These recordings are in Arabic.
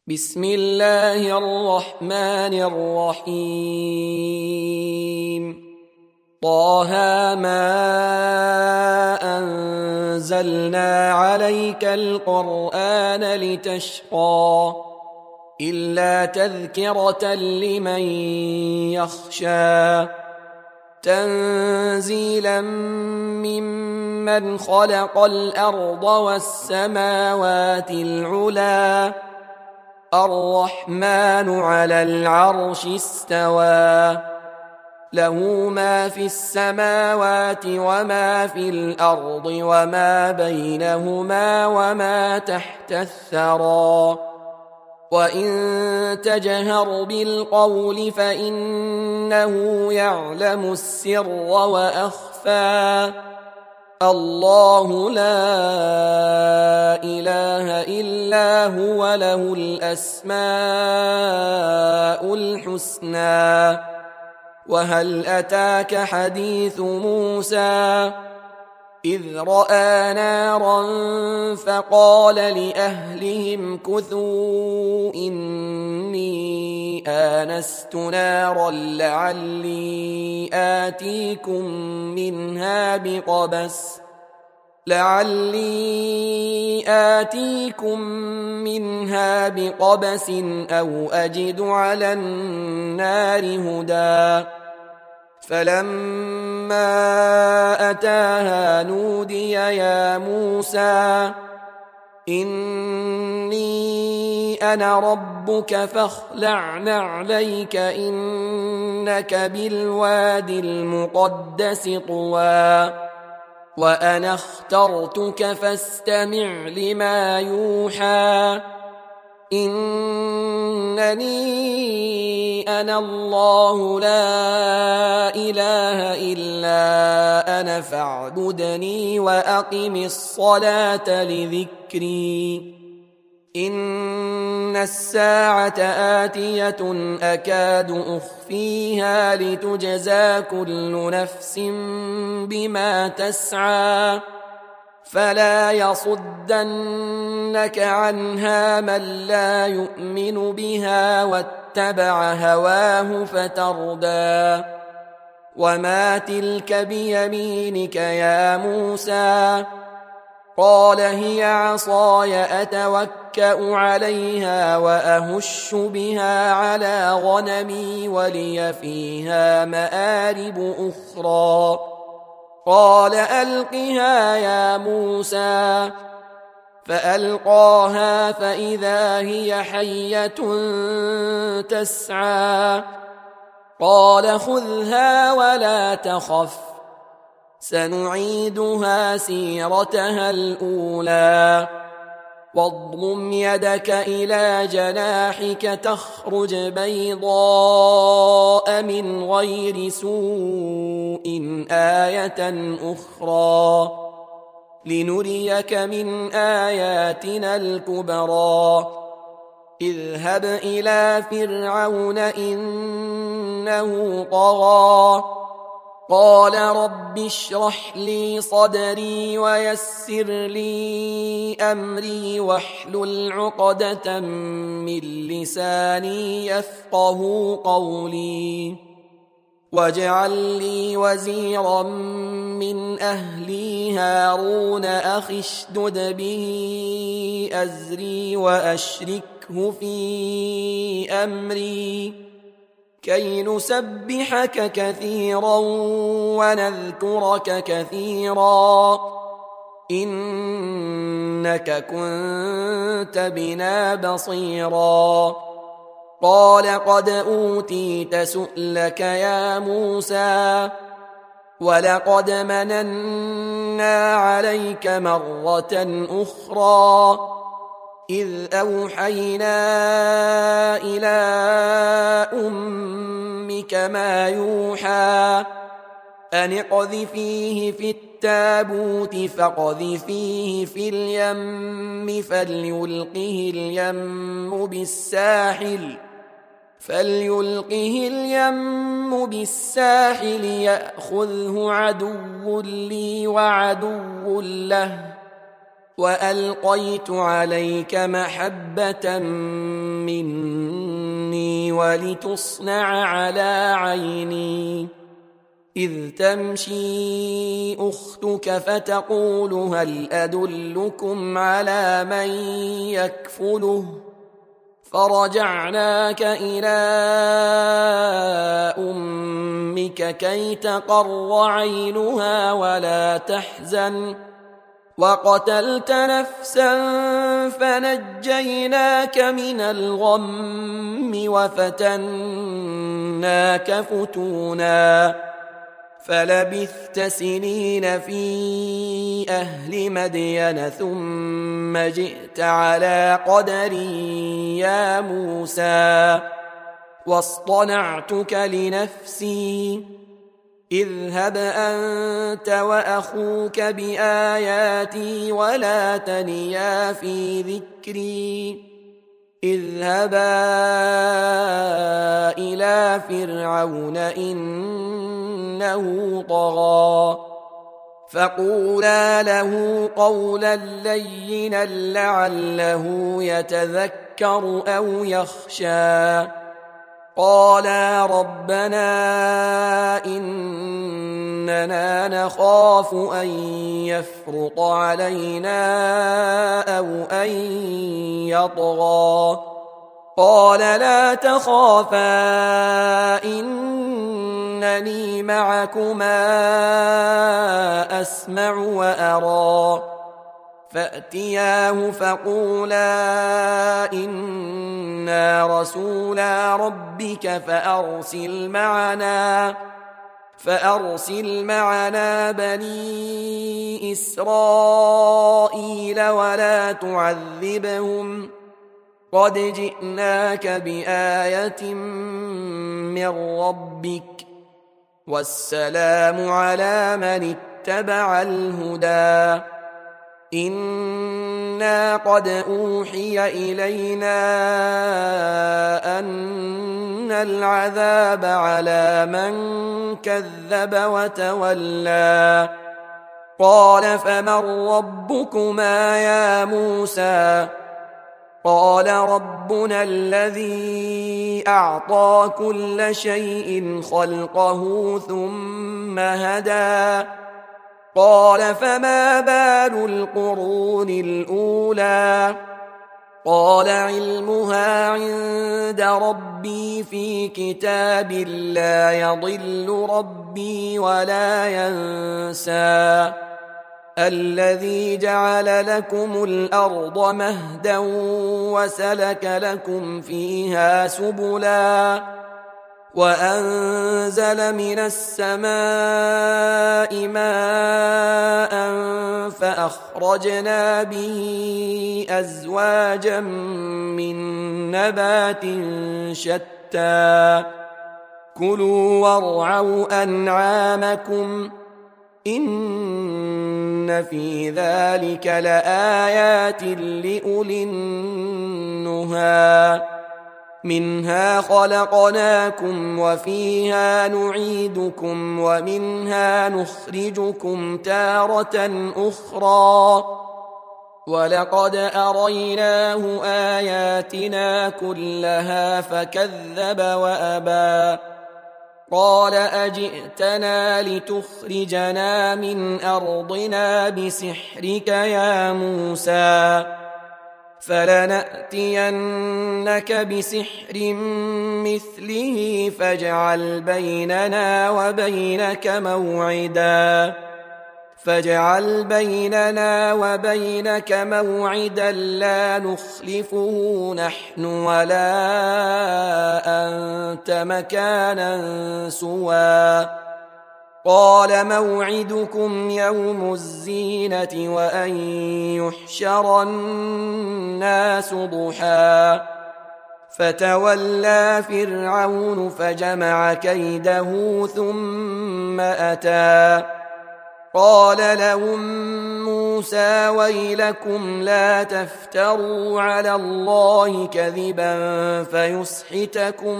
بسم الله الرحمن الرحيم طه ما أنزلنا عليك القرآن لتشقى إلا تذكرة لمن يخشى تنزيلا ممن خلق الأرض والسماوات العلى الرحمن على العرش استوى له ما في السماوات وما في الأرض وما بينهما وما تحت الثرى وإن تجهر بالقول فإنه يعلم السر وأخفى الله لا إله إلا هو له الأسماء الحسنى وهل أتاك حديث موسى إذ رأى نارا فقال لأهلهم كثوا إني آنست نارا لعلي آتيكم منها بقبس أو أجد على النار هدى فلما أتاها نودي يا موسى إني أنا ربك فاخلع نعليك إنك بالواد المقدس طوى وأنا اخترتك فاستمع لما يوحى إنني أنا الله لا إله إلا أنا فاعبدني وأقم الصلاة لذكري إن الساعة آتية أكاد أخفيها لتجزى كل نفس بما تسعى فلا يصدنك عنها من لا يؤمن بها واتبع هواه فتردى وما تلك بيمينك يا موسى قال هي عصاي أتوكأ عليها وأهش بها على غنمي ولي فيها مآرب أخرى قال ألقها يا موسى فألقاها فإذا هي حية تسعى قال خذها ولا تخف سنعيدها سيرتها الأولى واضمم يدك إلى جناحك تخرج بيضاء من غير سوء آية أخرى لنريك من آياتنا الكبرى اذهب إلى فرعون إنه طغى قال رب اشرح لي صدري ويسر لي أمري واحلل عقدة من لساني يفقه قولي واجعل لي وزيرا من أهلي هارون أخي اشدد به أزري وأشركه في أمري كي نسبحك كثيرا ونذكرك كثيرا إنك كنت بنا بصيرا قال قد أوتيت سؤلك يا موسى ولقد مننا عليك مرة أخرى إذ أوحينا إلى أمك ما يوحى أن اقذفيه في التابوت فاقذفيه في اليم فليلقه اليم بالساحل يأخذه عدو لي وعدو له وألقيت عليك محبة مني ولتصنع على عيني إذ تمشي أختك فتقول هل أدلكم على من يكفله فرجعناك إلى أمك كي تقر عينها ولا تحزن وقتلت نفسا فنجيناك من الغم وفتناك فتونا فلبثت سنين في أهل مدين ثم جئت على قدري يا موسى واصطنعتك لنفسي اذهب أنت وأخوك بآياتي ولا تنيا في ذكري اذهبا إلى فرعون إنه طغى فقولا له قولا لينا لعله يتذكر أو يخشى قالا ربنا إننا نخاف أن يفرط علينا أو أن يطغى قال لا تخافا إنني معكما أسمع وأرى فأتياه فقولا إنا رسولا ربك فأرسل معنا بني إسرائيل ولا تعذبهم قد جئناك بآية من ربك والسلام على من اتبع الهدى إنا قد أوحي إلينا أن العذاب على من كذب وتولى قال فمن ربكما يا موسى قال ربنا الذي أعطى كل شيء خلقه ثم هدى قال فما بال القرون الأولى قال علمها عند ربي في كتاب لا يضل ربي ولا ينسى الذي جعل لكم الأرض مهدا وسلك لكم فيها سبلا وأنزل من السماء ماء فأخرجنا به أزواجا من نبات شتى كلوا وارعوا أنعامكم إن في ذلك لآيات لأولي النهى منها خلقناكم وفيها نعيدكم ومنها نخرجكم تارة أخرى ولقد أريناه آياتنا كلها فكذب وأبى قال أجئتنا لتخرجنا من أرضنا بسحرك يا موسى فلنأتينك بسحر مثله فاجعل بيننا وبينك موعدا لا نخلفه نحن ولا أنت مكانا سوى قال موعدكم يوم الزينة وأن يحشر الناس ضحى فتولى فرعون فجمع كيده ثم أتى قال لهم موسى ويلكم لا تفتروا على الله كذبا فيسحتكم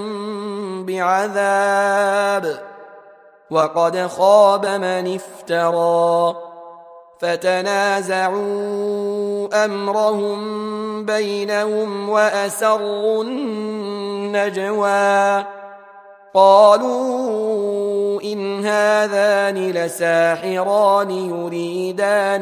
بعذاب وقد خاب من افترى فتنازعوا أمرهم بينهم وأسروا النجوى قالوا إن هذان لساحران يريدان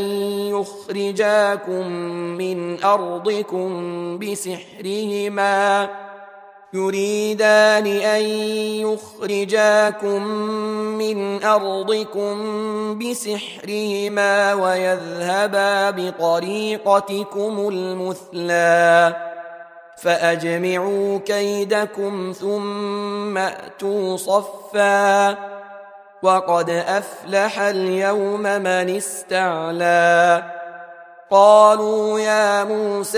أن يخرجاكم من أرضكم بسحرهما ويذهبا بطريقتكم المثلى فأجمعوا كيدكم ثم أتوا صفا وقد أفلح اليوم من استعلى قالوا يا موسى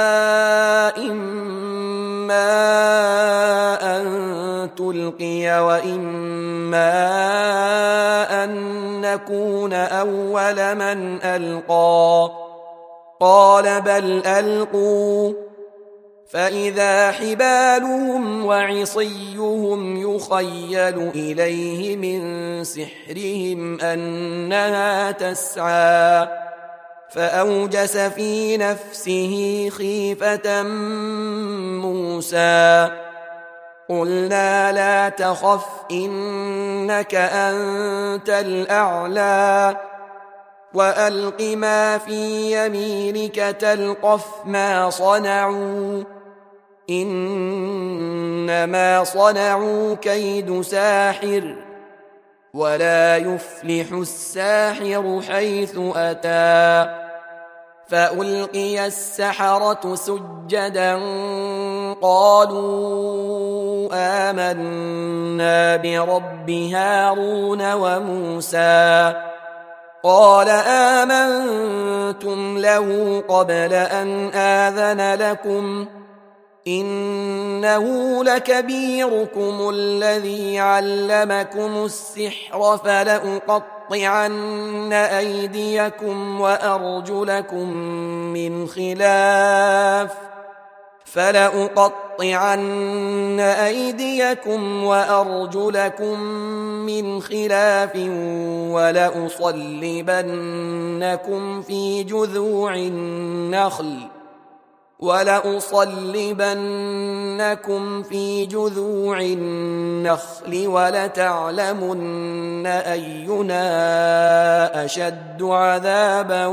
إما أن تلقي وإما أن نكون أول من ألقى قال بل ألقوا فإذا حبالهم وعصيهم يخيل إليه من سحرهم أنها تسعى فأوجس في نفسه خيفة موسى قلنا لا تخف إنك أنت الأعلى وألق ما في يمينك تلقف ما صنعوا إنما صنعوا كيد ساحر ولا يفلح الساحر حيث أتى فألقي السحرة سجدا قالوا آمنا برب هارون وموسى قال آمنتم له قبل أن آذن لكم إنه لكبيركم الذي علمكم السحر فلأقطعن أيديكم وأرجلكم من خلاف ولأصلبنكم في جذوع النخل ولتعلمن أينا أشد عذابا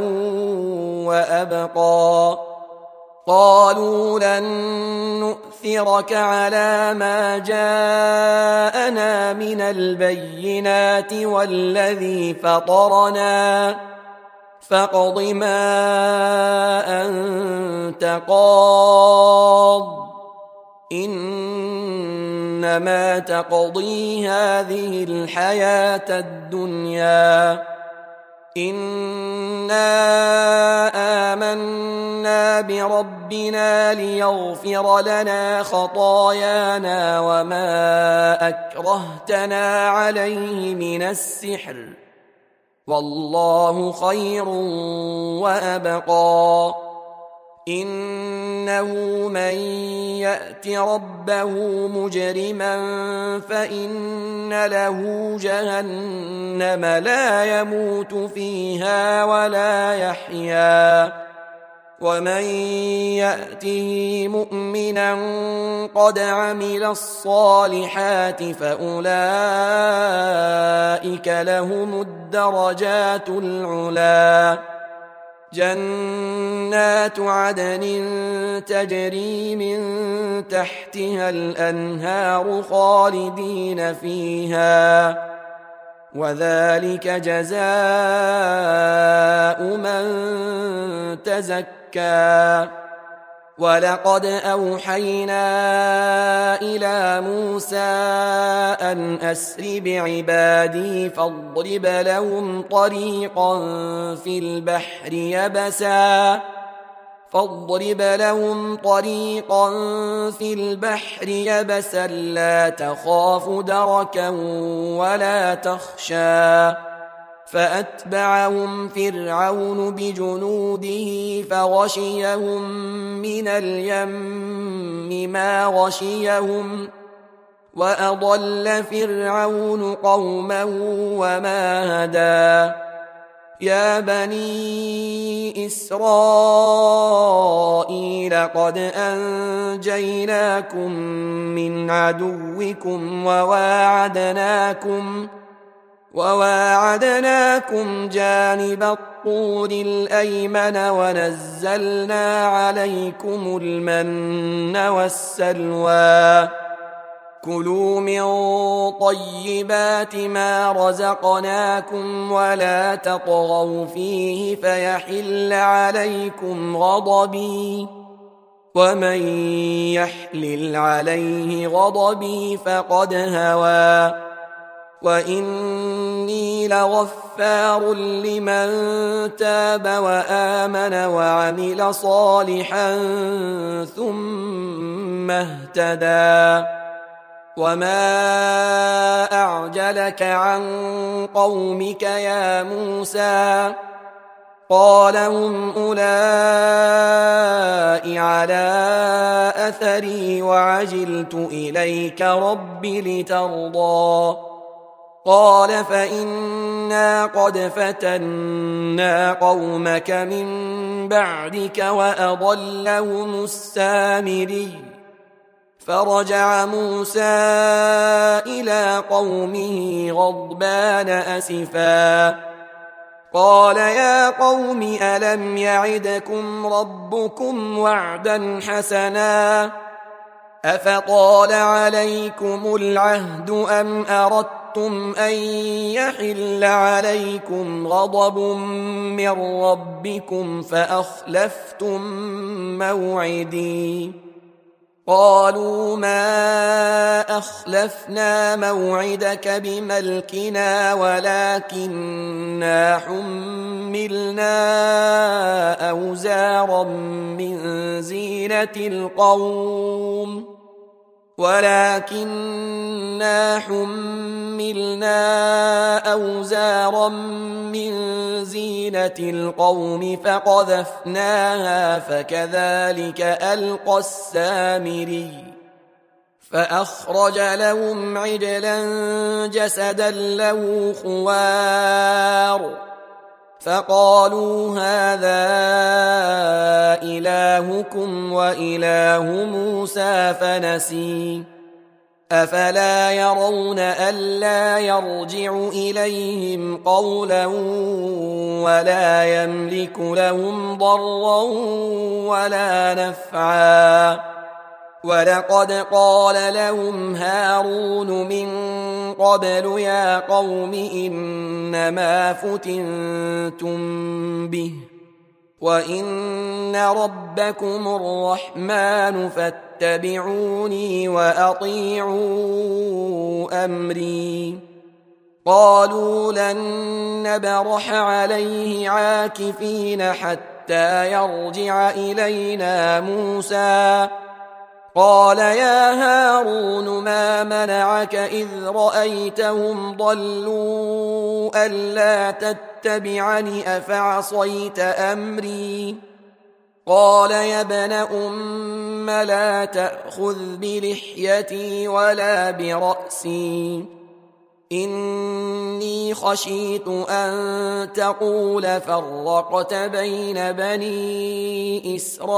وأبقى قالوا لن نؤثرك على ما جاءنا من البينات والذي فطرنا فاقض ما أنت قاض إنما تقضي هذه الحياة الدنيا إنا آمنا بربنا ليغفر لنا خطايانا وما أكرهتنا عليه من السحر والله خير وأبقى إنه من يأت ربه مجرما فإن له جهنم لا يموت فيها ولا يحيا ومن يأته مؤمنا قد عمل الصالحات فأولئك لهم الدرجات العلى جنات عدن تجري من تحتها الأنهار خالدين فيها وذلك جزاء من تزكى ولقد أوحينا إلى موسى أن أسر بعبادي فاضرب لهم طريقا في البحر يبسا لا تخاف دركا ولا تخشى فأتبعهم فرعون بجنوده فغشيهم من اليم ما غشيهم وأضل فرعون قومه وما هدى يا بني إسرائيل قد أنجيناكم من عدوكم وواعدناكم جانب الطور الأيمن ونزلنا عليكم المن والسلوى كلوا من طيبات ما رزقناكم ولا تطغوا فيه فيحل عليكم غضبي ومن يحلل عليه غضبي فقد هوى وإني لغفار لمن تاب وآمن وعمل صالحا ثم اهتدى وما أعجلك عن قومك يا موسى قال هم أولئك على أثري وعجلت إليك رب لترضى قال فإنا قد فتنا قومك من بعدك وأضلهم السامري فرجع موسى إلى قومه غضبان أسفا قال يا قوم ألم يعدكم ربكم وعدا حسنا أفطال عليكم العهد أم أردتم أن يحل عليكم غضب من ربكم فأخلفتم موعدي قالوا ما أخلفنا موعدك بملكنا ولكننا حملنا أوزارا من زينة القوم فقذفناها فكذلك ألقى السامري فأخرج لهم عجلا جسدا له خوار فقالوا هذا إلهكم وإله موسى فنسي أفلا يرون ألا يرجع إليهم قولا ولا يملك لهم ضرا ولا نفعا ولقد قال لهم هارون من قبل يا قوم إنما فتنتم به وإن ربكم الرحمن فاتبعوني وأطيعوا أمري قالوا لن نبرح عليه عاكفين حتى يرجع إلينا موسى قال يا هارون ما منعك إذ رأيتهم ضلوا ألا تتبعني أفعصيت أمري قال يا ابن أم لا تأخذ بلحيتي ولا برأسي إني خشيت أن تقول فرقت بين بني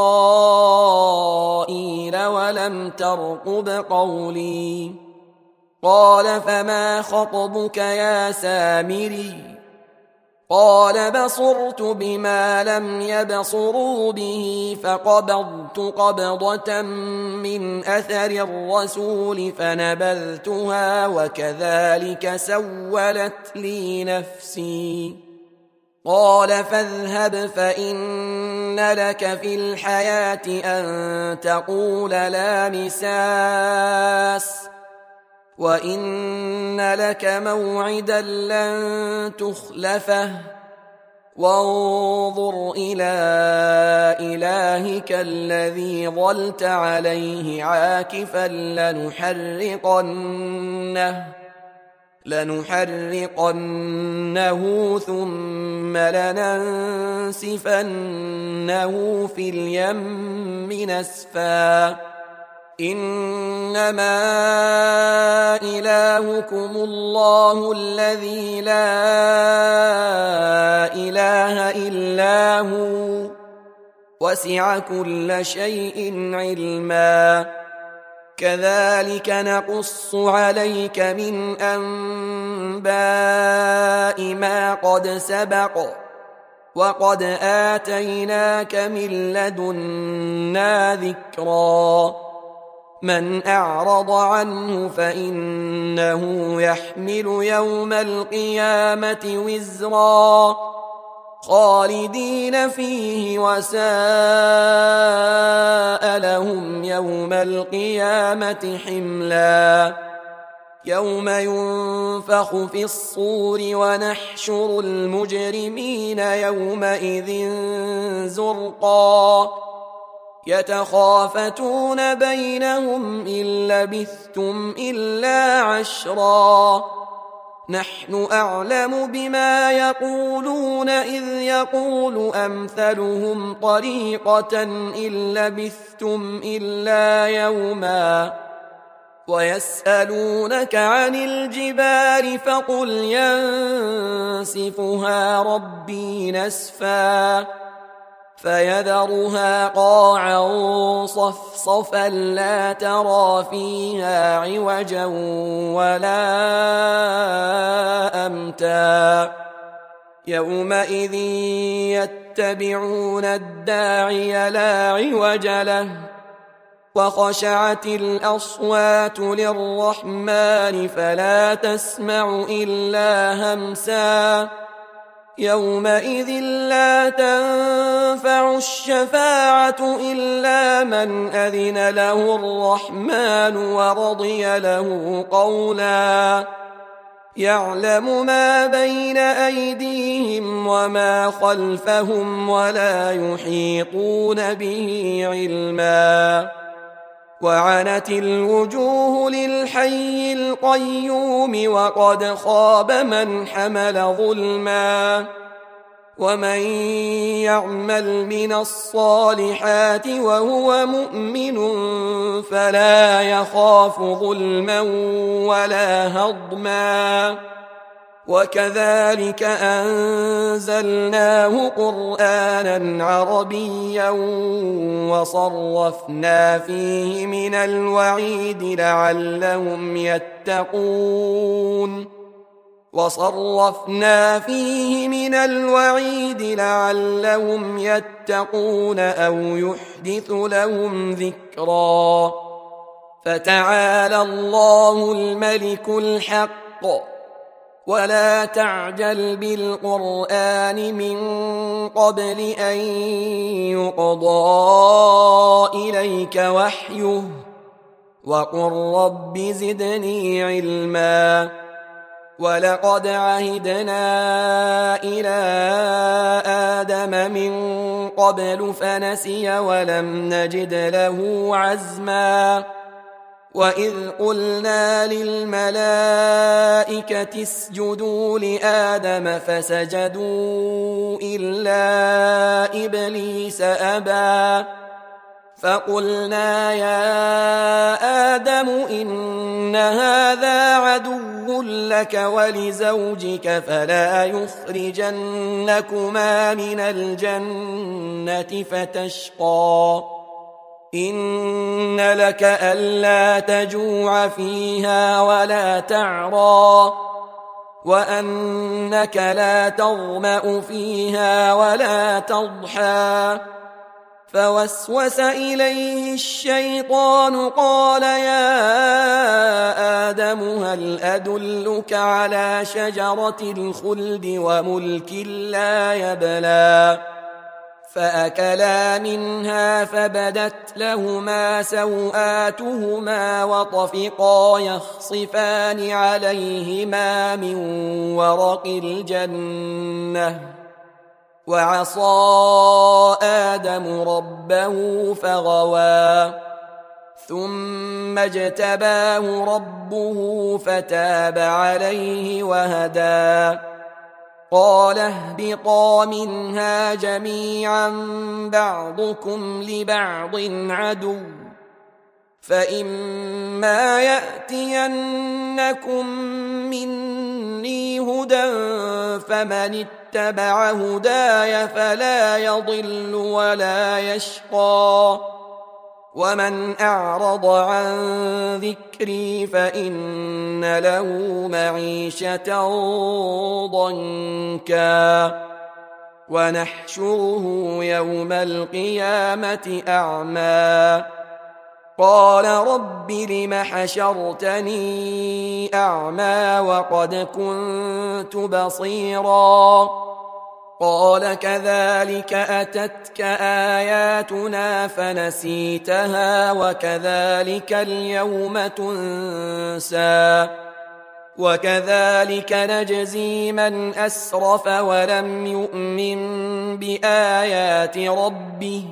إسرائيل ولم ترقب قولي قال فما خطبك يا سامري قال بصرت بما لم يبصروا به فقبضت قبضة من أثر الرسول فنبذتها وكذلك سولت لي نفسي قال فاذهب فإن لك في الحياة أن تقول لا مساس وإن لك موعدا لن تخلفه وانظر إلى إلهك الذي ظلت عليه عاكفا لنحرقنه ثم لننسفنه في اليم نسفا إنما إلهكم الله الذي لا إله إلا هو وسع كل شيء علما كذلك نقص عليك من أنباء ما قد سبق وقد آتيناك من لدنا ذكرا من أعرض عنه فإنه يحمل يوم القيامة وزرا خالدين فيه وساء لهم يوم القيامة حملا يوم ينفخ في الصور ونحشر المجرمين يومئذ زرقا يتخافتون بينهم إن لبثتم إلا عشرا نحن أعلم بما يقولون إذ يقول أمثلهم طريقة إن لبثتم إلا يوما ويسألونك عن الجبال فقل ينسفها ربي نسفا فيذرها قاعا صفصفا لا ترى فيها عوجا ولا أمتا يومئذ يتبعون الداعي لا عوج له وخشعت الأصوات للرحمن فلا تسمع إلا همسا يومئذ لا تنفع الشفاعة إلا من أذن له الرحمن ورضي له قولا يعلم ما بين أيديهم وما خلفهم ولا يحيطون به علما وعنت الوجوه للحي القيوم وقد خاب من حمل ظلما ومن يعمل من الصالحات وهو مؤمن فلا يخاف ظلما ولا هضما وكذلك أنزلناه قرآنا عربيا وصرفنا فيه من الوعيد لعلهم يتقون أو يحدث لهم ذكرا فتعالى الله الملك الحق ولا تعجل بالقرآن من قبل أن يقضى إليك وحيه وقل رب زدني علما ولقد عهدنا إلى آدم من قبل فنسي ولم نجد له عزما وإذ قلنا للملائكة اسجدوا لآدم فسجدوا إلا إبليس أبى فقلنا يا آدم إن هذا عدو لك ولزوجك فلا يخرجنكما من الجنة فتشقى إن لك ألا تجوع فيها ولا تعرى وأنك لا تظمأ فيها ولا تضحى فوسوس إليه الشيطان قال يا آدم هل أدلك على شجرة الخلد وملك لا يبلى فأكلا منها فبدت لهما سوآتهما وطفقا يخصفان عليهما من ورق الجنة وعصى آدم ربه فغوى ثم اجتباه ربه فتاب عليه وهدى قال اهبطا منها جميعا بعضكم لبعض عدو فإما يأتينكم مني هدى فمن اتبع هداي فلا يضل ولا يشقى ومن أعرض عن ذكري فإن له معيشة ضنكا ونحشره يوم القيامة أعمى قال رب لم حشرتني أعمى وقد كنت بصيرا قال كذلك أتتك آياتنا فنسيتها وكذلك اليوم تنسى وكذلك نجزي من أسرف ولم يؤمن بآيات ربه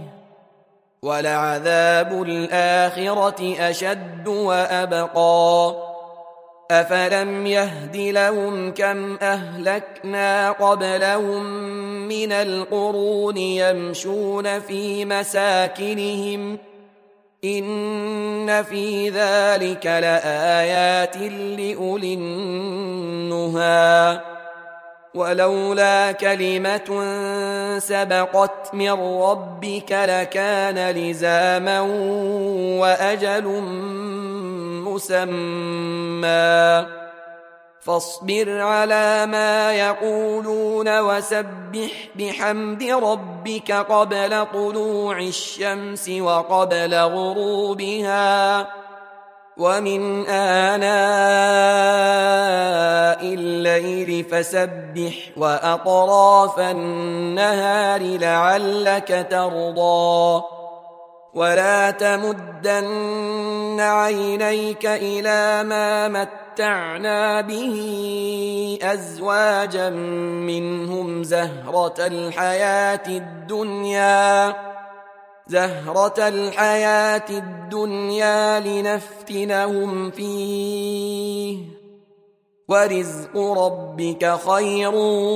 ولعذاب الآخرة أشد وأبقى أفلم يهد لهم كم أهلكنا قبلهم من القرون يمشون في مساكنهم إن في ذلك لآيات لأولي النهى ولولا كلمة سبقت من ربك لكان لزاما وأجل مسمى فاصبر على ما يقولون وسبح بحمد ربك قبل طلوع الشمس وقبل غروبها ومن آناء الليل فسبح وأطراف النهار لعلك ترضى ولا تمدن عينيك إلى ما متعنا به أزواجا منهم زهرة الحياة الدنيا لنفتنهم فيه ورزق ربك خير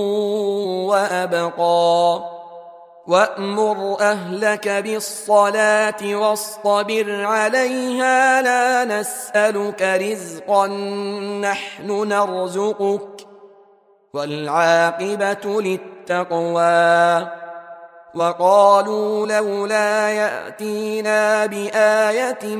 وأبقى وأمر أهلك بالصلاة واصطبر عليها لا نسألك رزقا نحن نرزقك والعاقبة للتقوى وقالوا لولا يأتينا بآية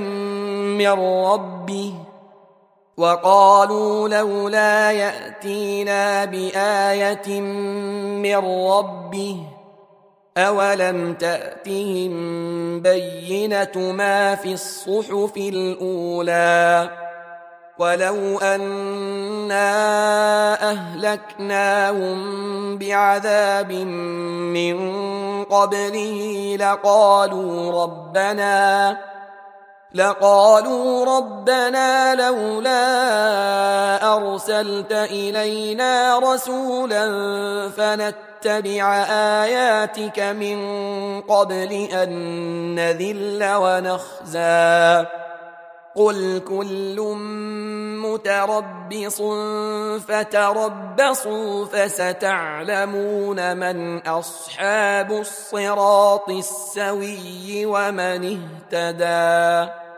من ربه أولم تأتهم بينة ما في الصحف الأولى ولو أنا أهلكناهم بعذاب من قبله لقالوا ربنا لولا أرسلت إلينا رسولا فنتبع آياتك من قبل أن نذل ونخزى قل كل متربص فتربصوا فستعلمون من أصحاب الصراط السوي ومن اهتدى